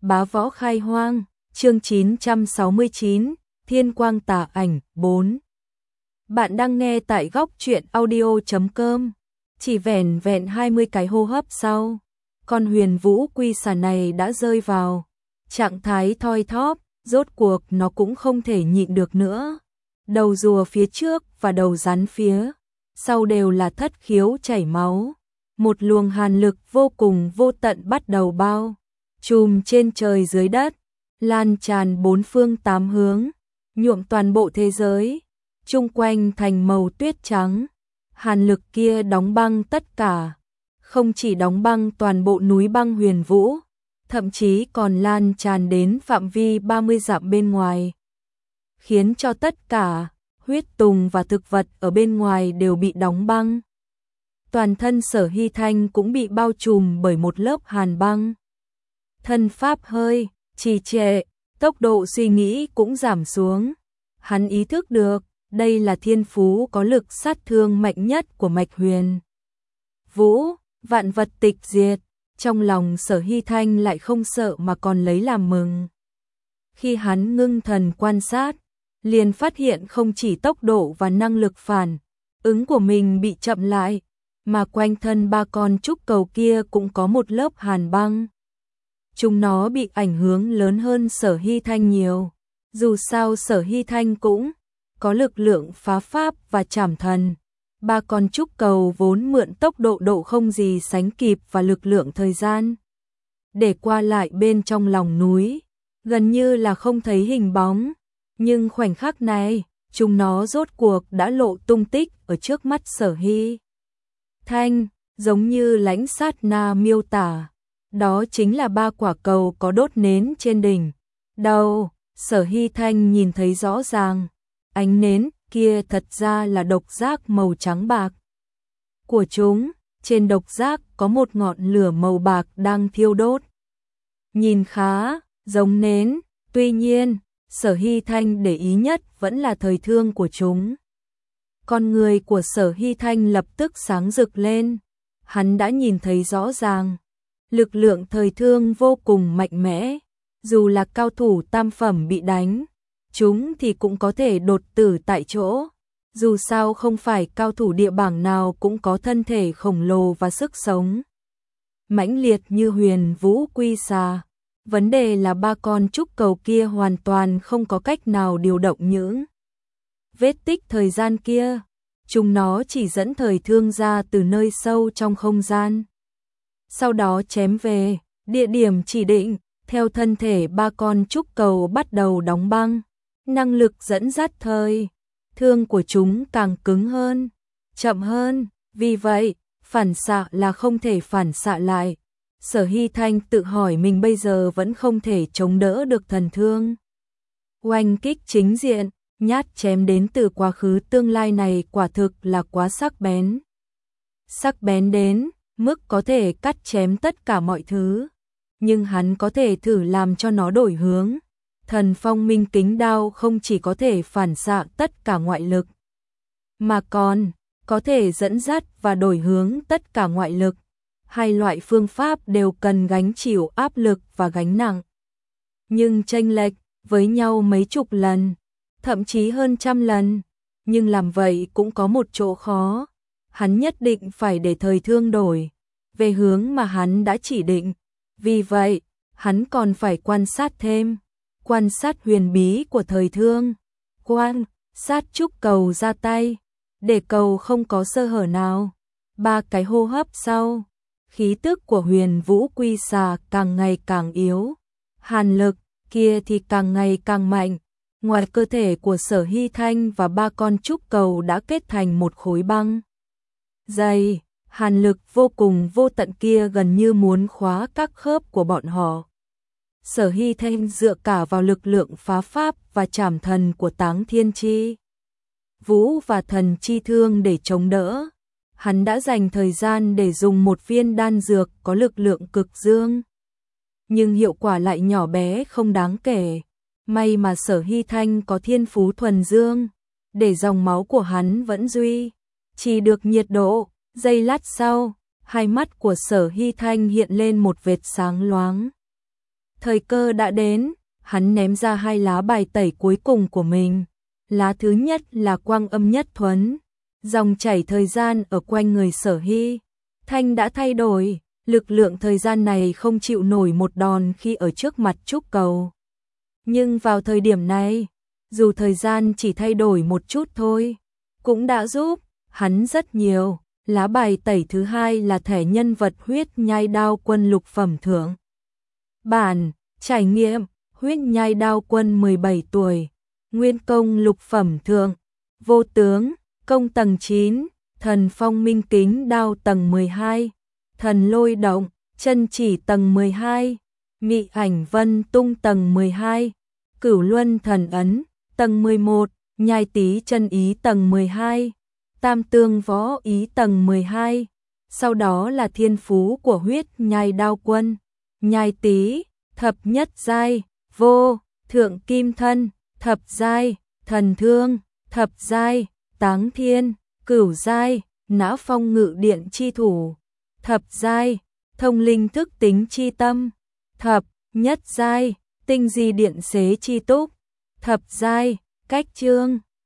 Bá võ khai hoang, chương 969, Thiên quang tà ảnh, 4. Bạn đang nghe tại góc truyện audio.com. Chỉ vẻn vẹn 20 cái hô hấp sau, con huyền vũ quy xà này đã rơi vào trạng thái thoi thóp, rốt cuộc nó cũng không thể nhịn được nữa. Đầu rùa phía trước và đầu rắn phía sau đều là thất khiếu chảy máu. Một luồng hàn lực vô cùng vô tận bắt đầu bao trùm trên trời dưới đất, lan tràn bốn phương tám hướng, nhuộm toàn bộ thế giới, chung quanh thành màu tuyết trắng. Hàn lực kia đóng băng tất cả, không chỉ đóng băng toàn bộ núi băng huyền vũ, thậm chí còn lan tràn đến phạm vi 30 dặm bên ngoài, khiến cho tất cả huyết tùng và thực vật ở bên ngoài đều bị đóng băng. Toàn thân Sở Hy Thanh cũng bị bao trùm bởi một lớp hàn băng. Thân pháp hơi trì trệ, tốc độ suy nghĩ cũng giảm xuống. Hắn ý thức được, đây là thiên phú có lực sát thương mạnh nhất của mạch huyền vũ, vạn vật tịch diệt. Trong lòng Sở Hy Thanh lại không sợ mà còn lấy làm mừng. Khi hắn ngưng thần quan sát, liền phát hiện không chỉ tốc độ và năng lực phản ứng của mình bị chậm lại, mà quanh thân ba con trúc cầu kia cũng có một lớp hàn băng. Chúng nó bị ảnh hưởng lớn hơn Sở Hy Thanh nhiều. Dù sao Sở Hy Thanh cũng có lực lượng phá pháp và trảm thần. Ba con trúc cầu vốn mượn tốc độ không gì sánh kịp và lực lượng thời gian để qua lại bên trong lòng núi, gần như là không thấy hình bóng. Nhưng khoảnh khắc này, chúng nó rốt cuộc đã lộ tung tích ở trước mắt Sở Hy Thanh, giống như Lãnh Sát Na miêu tả. Đó chính là ba quả cầu có đốt nến trên đỉnh đầu. Sở Hy Thanh nhìn thấy rõ ràng, ánh nến kia thật ra là độc giác màu trắng bạc của chúng. Trên độc giác có một ngọn lửa màu bạc đang thiêu đốt, nhìn khá giống nến. Tuy nhiên, Sở Hy Thanh để ý nhất vẫn là thời thương của chúng. Con người của Sở Hy Thanh lập tức sáng rực lên. Hắn đã nhìn thấy rõ ràng, lực lượng thời thương vô cùng mạnh mẽ. Dù là cao thủ tam phẩm bị đánh, chúng thì cũng có thể đột tử tại chỗ. Dù sao không phải cao thủ địa bảng nào cũng có thân thể khổng lồ và sức sống mãnh liệt như huyền vũ quy xà. Vấn đề là ba con trúc cầu kia hoàn toàn không có cách nào điều động những vết tích thời gian kia. Chúng nó chỉ dẫn thời thương ra từ nơi sâu trong không gian, sau đó chém về địa điểm chỉ định. Theo thân thể ba con trúc cầu bắt đầu đóng băng, năng lực dẫn dắt thời thương của chúng càng cứng hơn, chậm hơn. Vì vậy, phản xạ là không thể phản xạ lại. Sở Hy Thanh tự hỏi mình bây giờ vẫn không thể chống đỡ được thần thương oanh kích chính diện. Nhát chém đến từ quá khứ tương lai này quả thực là quá sắc bén. Sắc bén đến mức có thể cắt chém tất cả mọi thứ. Nhưng hắn có thể thử làm cho nó đổi hướng. Thần phong minh kính đao không chỉ có thể phản xạ tất cả ngoại lực, mà còn có thể dẫn dắt và đổi hướng tất cả ngoại lực. Hai loại phương pháp đều cần gánh chịu áp lực và gánh nặng, nhưng chênh lệch với nhau mấy chục lần, thậm chí hơn trăm lần. Nhưng làm vậy cũng có một chỗ khó. Hắn nhất định phải để thời thương đổi về hướng mà hắn đã chỉ định. Vì vậy, hắn còn phải quan sát thêm, quan sát huyền bí của thời thương, quan sát trúc cầu ra tay, để cầu không có sơ hở nào. Ba cái hô hấp sau, khí tức của huyền vũ quy xà càng ngày càng yếu, hàn lực kia thì càng ngày càng mạnh. Ngoài cơ thể của Sở Hy Thanh và ba con trúc cầu đã kết thành một khối băng dày. Hàn lực vô cùng vô tận kia gần như muốn khóa các khớp của bọn họ. Sở Hy Thanh dựa cả vào lực lượng phá pháp và trảm thần của Táng Thiên Chi Vũ và Thần Chi Thương để chống đỡ. Hắn đã dành thời gian để dùng một viên đan dược có lực lượng cực dương, nhưng hiệu quả lại nhỏ bé không đáng kể. May mà Sở Hy Thanh có thiên phú thuần dương, để dòng máu của hắn vẫn duy trì được nhiệt độ. Giây lát sau, hai mắt của Sở Hy Thanh hiện lên một vệt sáng loáng. Thời cơ đã đến, hắn ném ra 2 lá bài tẩy cuối cùng của mình. Lá thứ nhất là quang âm nhất thuấn. Dòng chảy thời gian ở quanh người Sở Hy Thanh đã thay đổi, lực lượng thời gian này không chịu nổi một đòn khi ở trước mặt trúc cầu. Nhưng vào thời điểm này, dù thời gian chỉ thay đổi một chút thôi, cũng đã giúp hắn rất nhiều. Lá bài tẩy thứ hai là thẻ nhân vật huyết nhai đao quân lục phẩm thượng. Bản, trải nghiệm, huyết nhai đao quân 17 tuổi, nguyên công lục phẩm thượng, vô tướng, công tầng 9, thần phong minh kính đao tầng 12, thần lôi động, chân chỉ tầng 12, mị ảnh vân tung tầng 12, cửu luân thần ấn, tầng 11, nhai tý chân ý tầng 12, tam tương võ ý tầng 12, sau đó là thiên phú của huyết nhai đao quân, nhai tý, thập nhất giai, vô, thượng kim thân, thập giai, thần thương, thập giai, táng thiên, cửu giai, nã phong ngự điện chi thủ, thập giai, thông linh thức tính chi tâm, thập nhất giai, tinh di điện xế chi túc, thập giai, cách chương.